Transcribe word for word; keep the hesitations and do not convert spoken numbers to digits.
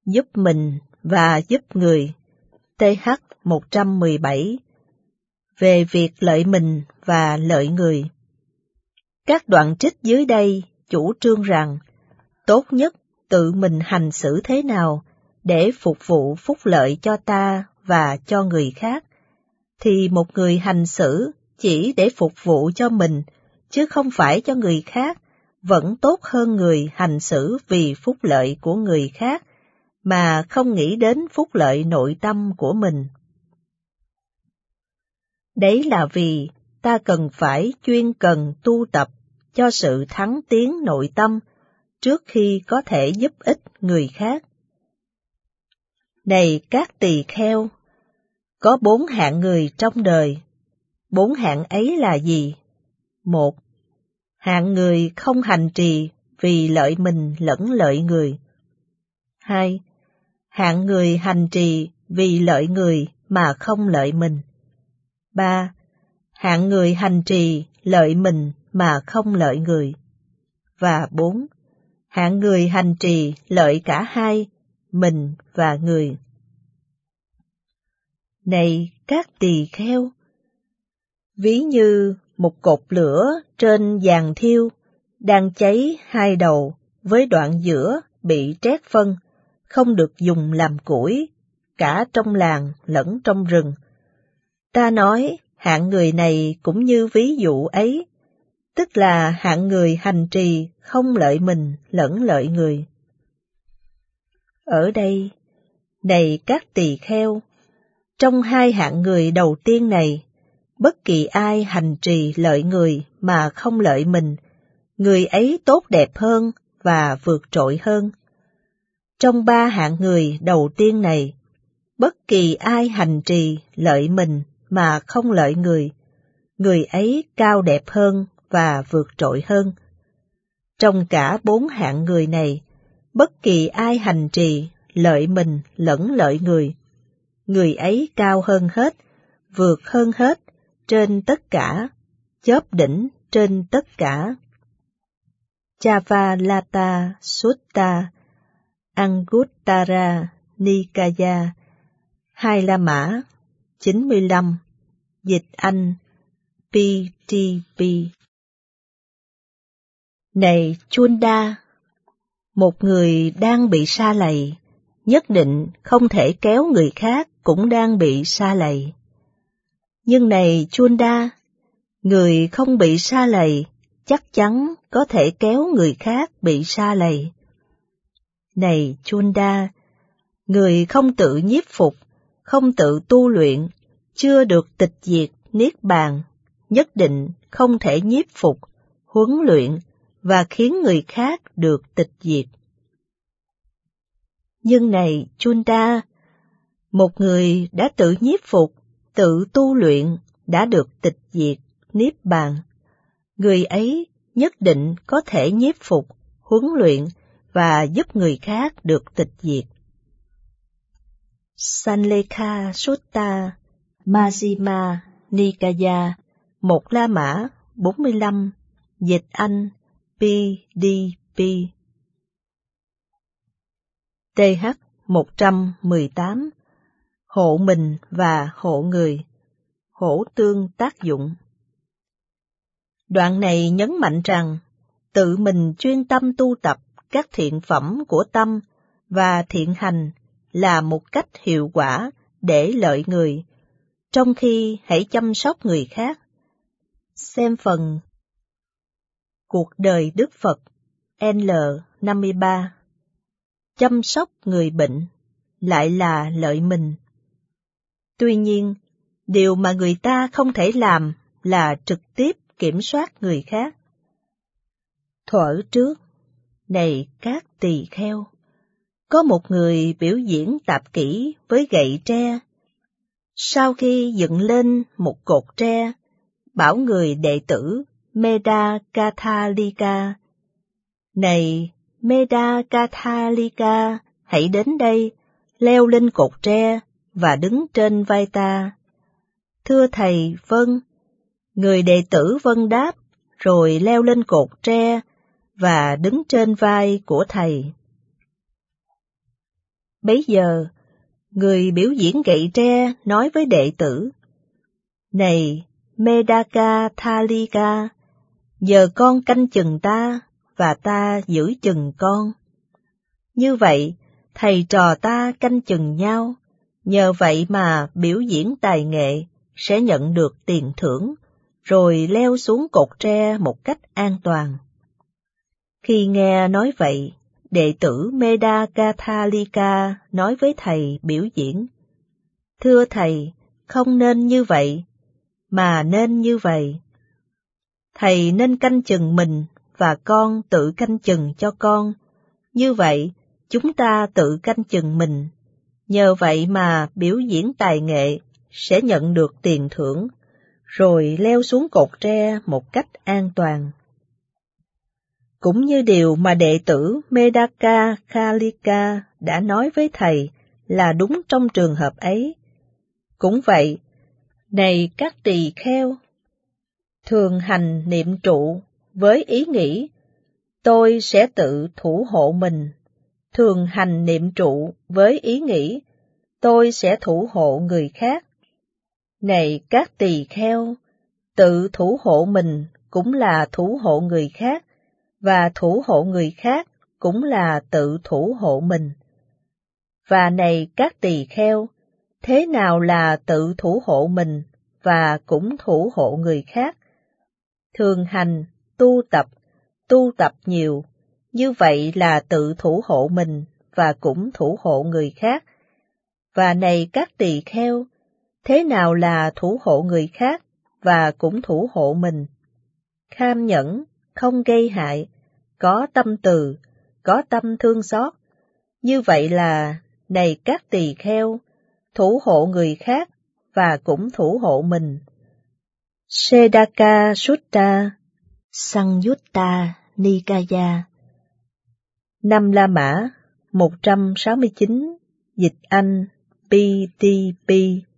giúp mình và giúp người. T H một trăm mười bảy. Về việc lợi mình và lợi người. Các đoạn trích dưới đây chủ trương rằng tốt nhất tự mình hành xử thế nào để phục vụ phúc lợi cho ta và cho người khác, thì một người hành xử chỉ để phục vụ cho mình, chứ không phải cho người khác, vẫn tốt hơn người hành xử vì phúc lợi của người khác, mà không nghĩ đến phúc lợi nội tâm của mình. Đấy là vì ta cần phải chuyên cần tu tập cho sự thắng tiến nội tâm trước khi có thể giúp ích người khác. Này các tỳ kheo, có bốn hạng người trong đời. Bốn hạng ấy là gì? Một, hạng người không hành trì vì lợi mình lẫn lợi người. Hai, hạng người hành trì vì lợi người mà không lợi mình. Ba, hạng người hành trì lợi mình mà không lợi người. Và bốn, hạng người hành trì lợi cả hai, mình và người. Này các tỳ kheo, ví như một cột lửa trên giàn thiêu đang cháy hai đầu với đoạn giữa bị trét phân, không được dùng làm củi, cả trong làng lẫn trong rừng. Ta nói hạng người này cũng như ví dụ ấy, tức là hạng người hành trì không lợi mình lẫn lợi người. Ở đây, này các tỳ kheo, trong hai hạng người đầu tiên này, bất kỳ ai hành trì lợi người mà không lợi mình, người ấy tốt đẹp hơn và vượt trội hơn. Trong ba hạng người đầu tiên này, bất kỳ ai hành trì lợi mình mà không lợi người, người ấy cao đẹp hơn và vượt trội hơn. Trong cả bốn hạng người này, bất kỳ ai hành trì lợi mình lẫn lợi người, người ấy cao hơn hết, vượt hơn hết, trên tất cả, chóp đỉnh trên tất cả. Chavalata Sutta, Anguttara Nikaya, Hai La Mã, chín mươi lăm, dịch Anh, P T P. Này Chunda, một người đang bị sa lầy, nhất định không thể kéo người khác cũng đang bị sa lầy. Nhưng này Chunda, người không bị sa lầy chắc chắn có thể kéo người khác bị sa lầy. Này Chunda, người không tự nhiếp phục, không tự tu luyện, chưa được tịch diệt niết bàn, nhất định không thể nhiếp phục, huấn luyện và khiến người khác được tịch diệt. Nhưng này Chunda, một người đã tự nhiếp phục, tự tu luyện, đã được tịch diệt niết bàn, người ấy nhất định có thể nhiếp phục, huấn luyện và giúp người khác được tịch diệt. Sanlekha Sutta, Majjhima Nikaya, một La Mã, bốn mươi lăm, dịch Anh, P D P. T H một trăm mười tám, hộ mình và hộ người, hỗ tương tác dụng. Đoạn này nhấn mạnh rằng, tự mình chuyên tâm tu tập các thiện phẩm của tâm và thiện hành là một cách hiệu quả để lợi người, trong khi hãy chăm sóc người khác. Xem phần Cuộc đời Đức Phật L năm mươi ba. Chăm sóc người bệnh lại là lợi mình. Tuy nhiên, điều mà người ta không thể làm là trực tiếp kiểm soát người khác. Thuở trước, này các tỳ kheo, có một người biểu diễn tạp kỹ với gậy tre. Sau khi dựng lên một cột tre, bảo người đệ tử Meda Kathalika, này Meda Kathalika, hãy đến đây, leo lên cột tre và đứng trên vai ta. Thưa thầy, vâng. Người đệ tử vâng đáp, rồi leo lên cột tre và đứng trên vai của thầy. Bấy giờ, người biểu diễn gậy tre nói với đệ tử, này Medaka Thalika, giờ con canh chừng ta, và ta giữ chừng con. Như vậy, thầy trò ta canh chừng nhau, nhờ vậy mà biểu diễn tài nghệ sẽ nhận được tiền thưởng, rồi leo xuống cột tre một cách an toàn. Khi nghe nói vậy, đệ tử Medakathalika nói với thầy biểu diễn, thưa thầy, không nên như vậy, mà nên như vậy. Thầy nên canh chừng mình và con tự canh chừng cho con, như vậy chúng ta tự canh chừng mình, nhờ vậy mà biểu diễn tài nghệ sẽ nhận được tiền thưởng, rồi leo xuống cột tre một cách an toàn. Cũng như điều mà đệ tử Medakathalika đã nói với thầy là đúng trong trường hợp ấy. Cũng vậy, này các tỳ kheo, thường hành niệm trụ với ý nghĩ, tôi sẽ tự thủ hộ mình, thường hành niệm trụ với ý nghĩ, tôi sẽ thủ hộ người khác. Này các tỳ kheo, tự thủ hộ mình cũng là thủ hộ người khác, và thủ hộ người khác cũng là tự thủ hộ mình. Và này các tỳ kheo, thế nào là tự thủ hộ mình và cũng thủ hộ người khác? Thường hành, tu tập, tu tập nhiều, như vậy là tự thủ hộ mình và cũng thủ hộ người khác. Và này các tỳ kheo, thế nào là thủ hộ người khác và cũng thủ hộ mình? Kham nhẫn, không gây hại, có tâm từ, có tâm thương xót. Như vậy là, này các tỳ kheo, thủ hộ người khác và cũng thủ hộ mình. Sedaka Sutta, Sangyutta Nikaya. Năm La Mã, một trăm sáu mươi chín, dịch Anh, pê tê pê.